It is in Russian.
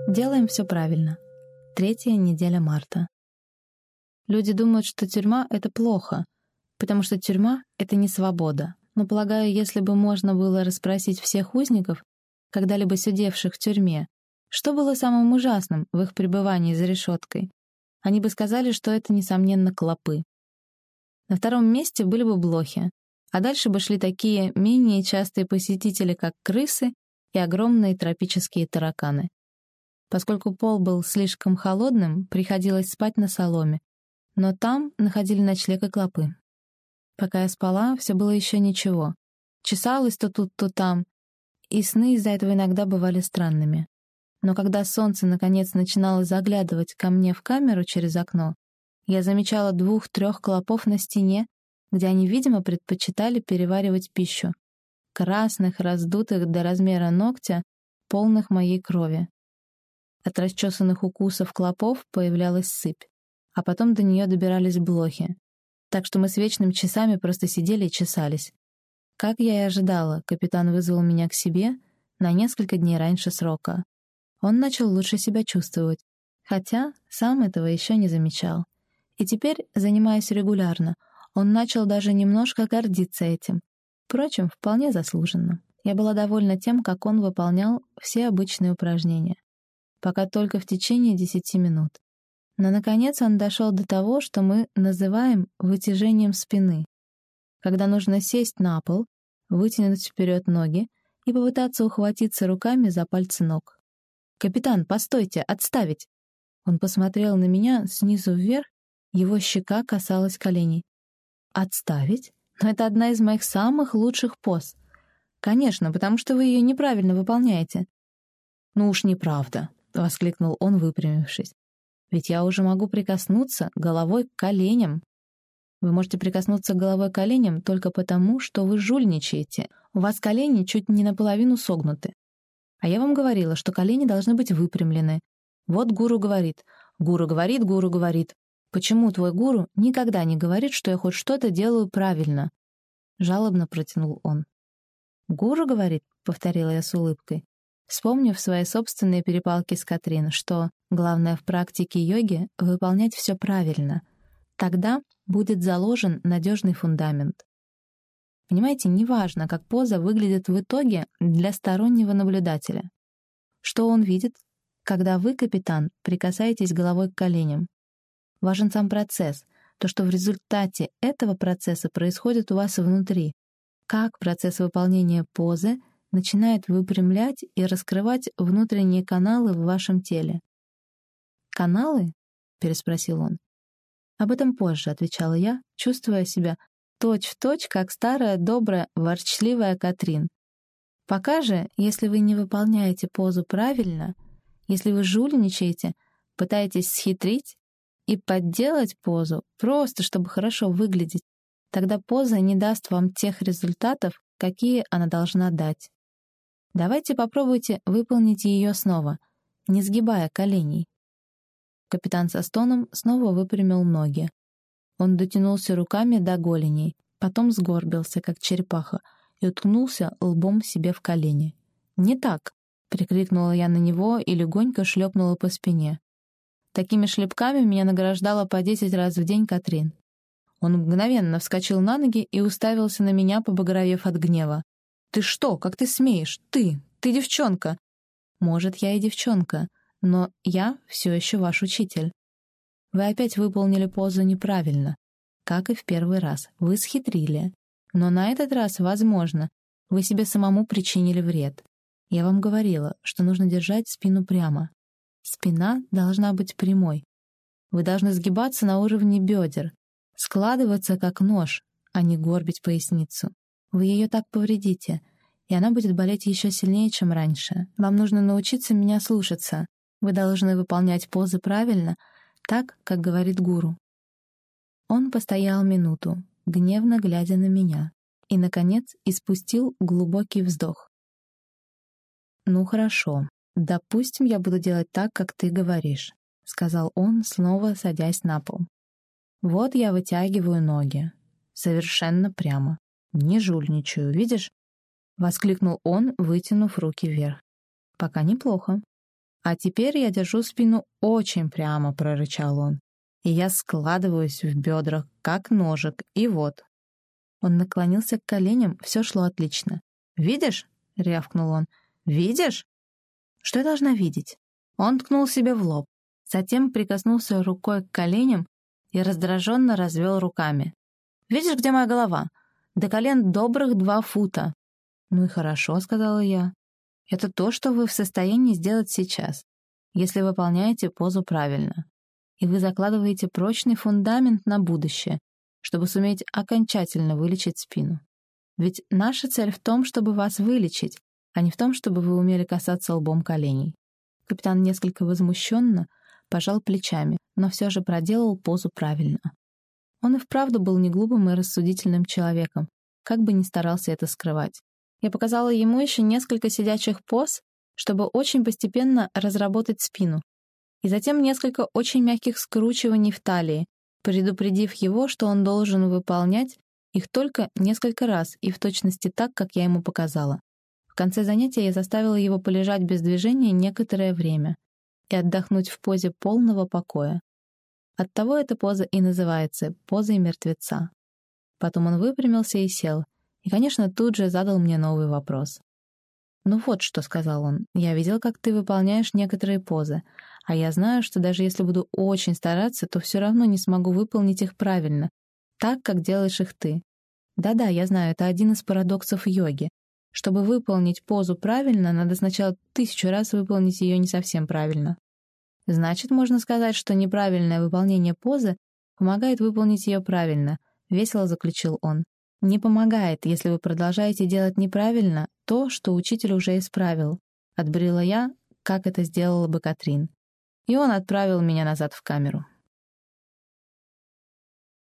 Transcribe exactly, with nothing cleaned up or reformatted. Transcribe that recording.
Делаем все правильно. Третья неделя марта. Люди думают, что тюрьма — это плохо, потому что тюрьма — это не свобода. Но, полагаю, если бы можно было расспросить всех узников, когда-либо сидевших в тюрьме, что было самым ужасным в их пребывании за решеткой, они бы сказали, что это, несомненно, клопы. На втором месте были бы блохи, а дальше бы шли такие менее частые посетители, как крысы и огромные тропические тараканы. Поскольку пол был слишком холодным, приходилось спать на соломе, но там находили ночлег и клопы. Пока я спала, все было еще ничего. Чесалась то тут, то там, и сны из-за этого иногда бывали странными. Но когда солнце, наконец, начинало заглядывать ко мне в камеру через окно, я замечала двух-трех клопов на стене, где они, видимо, предпочитали переваривать пищу. Красных, раздутых до размера ногтя, полных моей крови. От расчесанных укусов клопов появлялась сыпь, а потом до нее добирались блохи. Так что мы с вечными часами просто сидели и чесались. Как я и ожидала, капитан вызвал меня к себе на несколько дней раньше срока. Он начал лучше себя чувствовать, хотя сам этого еще не замечал. И теперь, занимаясь регулярно, он начал даже немножко гордиться этим. Впрочем, вполне заслуженно. Я была довольна тем, как он выполнял все обычные упражнения. Пока только в течение десяти минут. Но, наконец, он дошел до того, что мы называем вытяжением спины, когда нужно сесть на пол, вытянуть вперед ноги и попытаться ухватиться руками за пальцы ног. «Капитан, постойте, отставить!» Он посмотрел на меня снизу вверх, его щека касалась коленей. «Отставить? Но это одна из моих самых лучших поз. Конечно, потому что вы ее неправильно выполняете». «Ну уж неправда», — воскликнул он, выпрямившись. «Ведь я уже могу прикоснуться головой к коленям». «Вы можете прикоснуться головой к коленям только потому, что вы жульничаете. У вас колени чуть не наполовину согнуты. А я вам говорила, что колени должны быть выпрямлены. Вот гуру говорит, гуру говорит, гуру говорит. Почему твой гуру никогда не говорит, что я хоть что-то делаю правильно?» Жалобно протянул он. «Гуру говорит», — повторила я с улыбкой, вспомнив свои собственные перепалки с Катрин, что главное в практике йоги — выполнять все правильно. Тогда будет заложен надежный фундамент. Понимаете, неважно, как поза выглядит в итоге для стороннего наблюдателя. Что он видит, когда вы, капитан, прикасаетесь головой к коленям? Важен сам процесс, то, что в результате этого процесса происходит у вас внутри, как процесс выполнения позы начинает выпрямлять и раскрывать внутренние каналы в вашем теле. «Каналы?» — переспросил он. «Об этом позже», — отвечала я, чувствуя себя точь-в-точь, как старая, добрая, ворчливая Катрин. Пока же, если вы не выполняете позу правильно, если вы жульничаете, пытаетесь схитрить и подделать позу, просто чтобы хорошо выглядеть, тогда поза не даст вам тех результатов, какие она должна дать. Давайте попробуйте выполнить ее снова, не сгибая коленей. Капитан со стоном снова выпрямил ноги. Он дотянулся руками до голеней, потом сгорбился, как черепаха, и уткнулся лбом себе в колени. «Не так!» — прикрикнула я на него и легонько шлепнула по спине. Такими шлепками меня награждала по десять раз в день Катрин. Он мгновенно вскочил на ноги и уставился на меня, побагровев от гнева. «Ты что? Как ты смеешь? Ты! Ты девчонка!» «Может, я и девчонка, но я все еще ваш учитель. Вы опять выполнили позу неправильно, как и в первый раз. Вы схитрили. Но на этот раз, возможно, вы себе самому причинили вред. Я вам говорила, что нужно держать спину прямо. Спина должна быть прямой. Вы должны сгибаться на уровне бедер, складываться как нож, а не горбить поясницу. Вы ее так повредите, и она будет болеть еще сильнее, чем раньше. Вам нужно научиться меня слушаться. Вы должны выполнять позы правильно, так, как говорит гуру». Он постоял минуту, гневно глядя на меня, и, наконец, испустил глубокий вздох. «Ну хорошо, допустим, я буду делать так, как ты говоришь», — сказал он, снова садясь на пол. «Вот я вытягиваю ноги. Совершенно прямо. Не жульничаю, видишь?» — воскликнул он, вытянув руки вверх. «Пока неплохо. «А теперь я держу спину очень прямо», — прорычал он. «И я складываюсь в бедрах, как ножик, и вот». Он наклонился к коленям, все шло отлично. «Видишь?» — рявкнул он. «Видишь?» «Что я должна видеть?» Он ткнул себе в лоб, затем прикоснулся рукой к коленям и раздраженно развел руками. «Видишь, где моя голова? До колен добрых два фута». «Ну и хорошо», — сказала я. «Это то, что вы в состоянии сделать сейчас, если выполняете позу правильно. И вы закладываете прочный фундамент на будущее, чтобы суметь окончательно вылечить спину. Ведь наша цель в том, чтобы вас вылечить, а не в том, чтобы вы умели касаться лбом коленей». Капитан несколько возмущенно пожал плечами, но все же проделал позу правильно. Он и вправду был неглупым и рассудительным человеком, как бы ни старался это скрывать. Я показала ему еще несколько сидячих поз, чтобы очень постепенно разработать спину, и затем несколько очень мягких скручиваний в талии, предупредив его, что он должен выполнять их только несколько раз и в точности так, как я ему показала. В конце занятия я заставила его полежать без движения некоторое время и отдохнуть в позе полного покоя. Оттого эта поза и называется позой мертвеца. Потом он выпрямился и сел, и, конечно, тут же задал мне новый вопрос. «Ну вот что», — сказал он, — «я видел, как ты выполняешь некоторые позы, а я знаю, что даже если буду очень стараться, то все равно не смогу выполнить их правильно, так, как делаешь их ты. Да-да, я знаю, это один из парадоксов йоги. Чтобы выполнить позу правильно, надо сначала тысячу раз выполнить ее не совсем правильно. Значит, можно сказать, что неправильное выполнение позы помогает выполнить ее правильно», — весело заключил он. «Не помогает, если вы продолжаете делать неправильно то, что учитель уже исправил», — отбрила я, как это сделала бы Катрин. И он отправил меня назад в камеру.